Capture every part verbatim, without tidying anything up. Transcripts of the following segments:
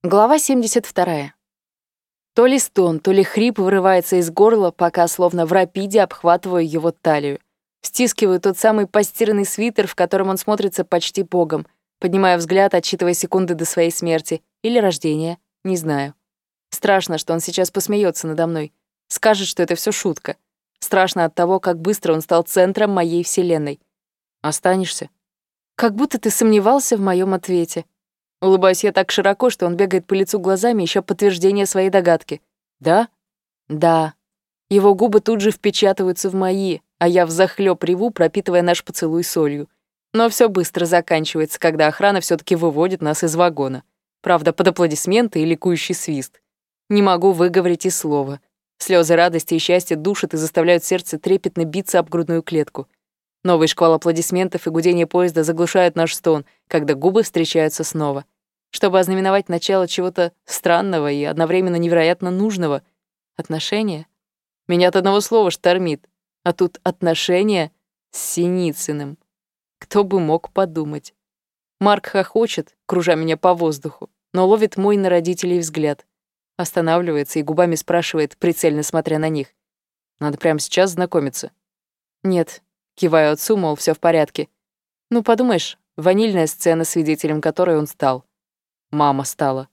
Глава семьдесят вторая. То ли стон, то ли хрип вырывается из горла, пока словно в рапиде обхватываю его талию. Стискиваю тот самый постиранный свитер, в котором он смотрится почти богом. Поднимаю взгляд, отсчитывая секунды до своей смерти. Или рождения. Не знаю. Страшно, что он сейчас посмеется надо мной. Скажет, что это все шутка. Страшно от того, как быстро он стал центром моей вселенной. Останешься? Как будто ты сомневался в моем ответе. Улыбаюсь я так широко, что он бегает по лицу глазами, ища подтверждение своей догадки. «Да?» «Да». Его губы тут же впечатываются в мои, а я взахлёб реву, пропитывая наш поцелуй солью. Но все быстро заканчивается, когда охрана все таки выводит нас из вагона. Правда, под аплодисменты и ликующий свист. Не могу выговорить и слова. Слезы радости и счастья душат и заставляют сердце трепетно биться об грудную клетку. Новый шквал аплодисментов и гудение поезда заглушают наш стон, когда губы встречаются снова. Чтобы ознаменовать начало чего-то странного и одновременно невероятно нужного. Отношения? Меня от одного слова штормит. А тут отношения с Синицыным. Кто бы мог подумать. Марк хохочет, кружа меня по воздуху, но ловит мой на родителей взгляд. Останавливается и губами спрашивает, прицельно смотря на них. «Надо прямо сейчас знакомиться?» «Нет». Киваю отцу, мол, все в порядке. Ну, подумаешь, ванильная сцена, свидетелем которой он стал. Мама стала.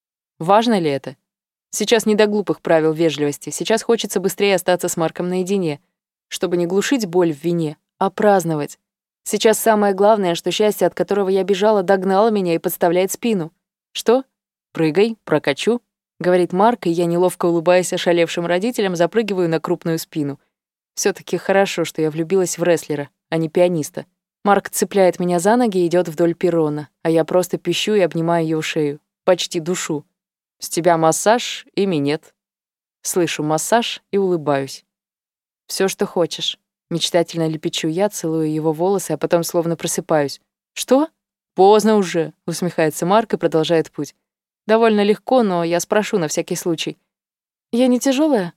Важно ли это? Сейчас не до глупых правил вежливости. Сейчас хочется быстрее остаться с Марком наедине, чтобы не глушить боль в вине, а праздновать. Сейчас самое главное, что счастье, от которого я бежала, догнало меня и подставляет спину. «Что? Прыгай, прокачу», — говорит Марк, и я, неловко улыбаясь ошалевшим родителям, запрыгиваю на крупную спину. Все-таки хорошо, что я влюбилась в рестлера, а не пианиста. Марк цепляет меня за ноги и идет вдоль перрона, а я просто пищу и обнимаю его шею. Почти душу. «С тебя массаж и минет». Слышу массаж и улыбаюсь. Все, что хочешь». Мечтательно лепечу я, целую его волосы, а потом словно просыпаюсь. «Что?» «Поздно уже», — усмехается Марк и продолжает путь. Довольно легко, но я спрошу на всякий случай. «Я не тяжелая?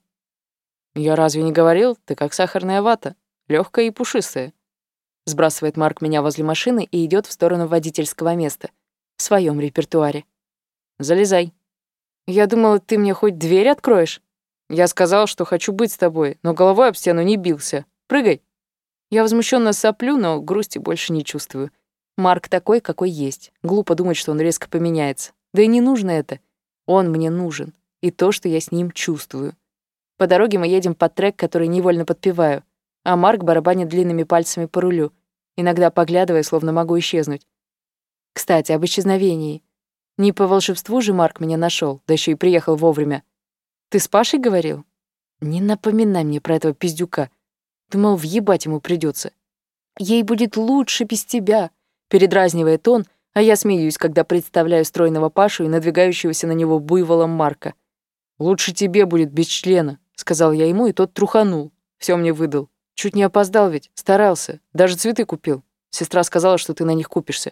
«Я разве не говорил? Ты как сахарная вата, легкая и пушистая». Сбрасывает Марк меня возле машины и идет в сторону водительского места. В своем репертуаре. «Залезай». «Я думала, ты мне хоть дверь откроешь?» «Я сказал, что хочу быть с тобой, но головой об стену не бился. Прыгай». Я возмущенно соплю, но грусти больше не чувствую. Марк такой, какой есть. Глупо думать, что он резко поменяется. Да и не нужно это. Он мне нужен. И то, что я с ним чувствую. По дороге мы едем под трек, который невольно подпеваю, а Марк барабанит длинными пальцами по рулю, иногда поглядывая, словно могу исчезнуть. Кстати, об исчезновении. Не по волшебству же Марк меня нашел, да еще и приехал вовремя. Ты с Пашей говорил? Не напоминай мне про этого пиздюка. Думал, въебать ему придется. Ей будет лучше без тебя, передразнивает он, а я смеюсь, когда представляю стройного Пашу и надвигающегося на него буйволом Марка. Лучше тебе будет без члена. — сказал я ему, и тот труханул. Все мне выдал. Чуть не опоздал ведь, старался. Даже цветы купил. Сестра сказала, что ты на них купишься.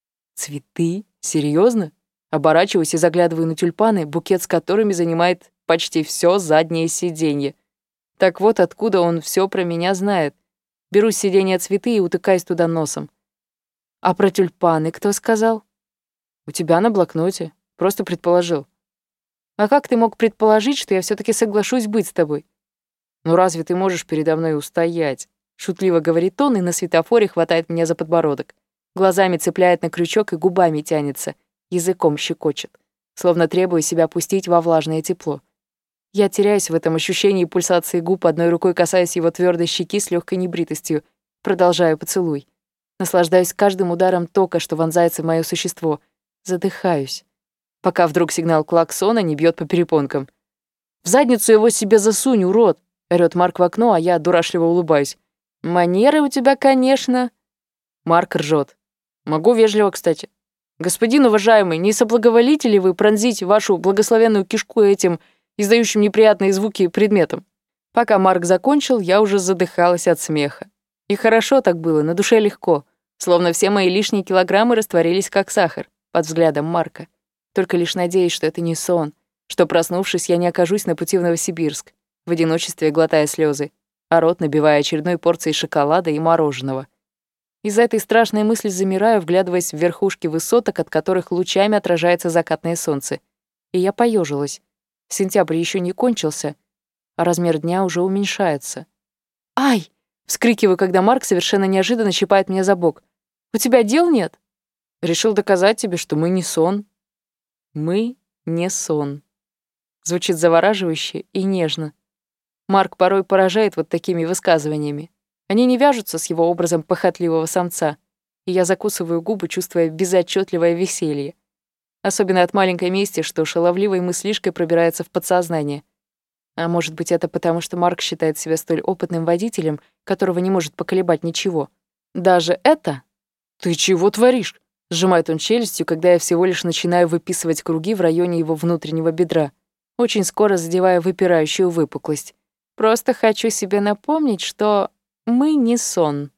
Цветы? Серьезно? Оборачиваюсь и заглядываю на тюльпаны, букет с которыми занимает почти все заднее сиденье. Так вот откуда он все про меня знает. Беру с сиденья цветы и утыкаюсь туда носом. А про тюльпаны кто сказал? У тебя на блокноте. Просто предположил. А как ты мог предположить, что я все-таки соглашусь быть с тобой? Ну разве ты можешь передо мной устоять? Шутливо говорит он и на светофоре хватает меня за подбородок. Глазами цепляет на крючок и губами тянется, языком щекочет, словно требуя себя пустить во влажное тепло. Я теряюсь в этом ощущении пульсации губ, одной рукой касаясь его твердой щеки с легкой небритостью, продолжаю поцелуй. Наслаждаюсь каждым ударом тока, что вонзается в мое существо. Задыхаюсь. Пока вдруг сигнал клаксона не бьет по перепонкам. «В задницу его себе засунь, урод!» — орёт Марк в окно, а я дурашливо улыбаюсь. «Манеры у тебя, конечно!» Марк ржет. «Могу вежливо, кстати. Господин уважаемый, не соблаговолите ли вы пронзить вашу благословенную кишку этим, издающим неприятные звуки, предметом?» Пока Марк закончил, я уже задыхалась от смеха. И хорошо так было, на душе легко, словно все мои лишние килограммы растворились как сахар под взглядом Марка. Только лишь надеюсь, что это не сон, что, проснувшись, я не окажусь на пути в Новосибирск, в одиночестве глотая слезы, а рот набивая очередной порцией шоколада и мороженого. Из-за этой страшной мысли замираю, вглядываясь в верхушки высоток, от которых лучами отражается закатное солнце. и я поежилась. Сентябрь еще не кончился, а размер дня уже уменьшается. «Ай!» — вскрикиваю, когда Марк совершенно неожиданно щипает меня за бок. «У тебя дел нет?» «Решил доказать тебе, что мы не сон». «Мы не сон». Звучит завораживающе и нежно. Марк порой поражает вот такими высказываниями. Они не вяжутся с его образом похотливого самца, и я закусываю губы, чувствуя безотчетливое веселье. Особенно от маленькой мести, что шаловливой мыслишкой пробирается в подсознание. А может быть, это потому, что Марк считает себя столь опытным водителем, которого не может поколебать ничего. Даже это? «Ты чего творишь?» — сжимает он челюстью, когда я всего лишь начинаю выписывать круги в районе его внутреннего бедра, очень скоро задевая выпирающую выпуклость. Просто хочу себе напомнить, что мы не сон.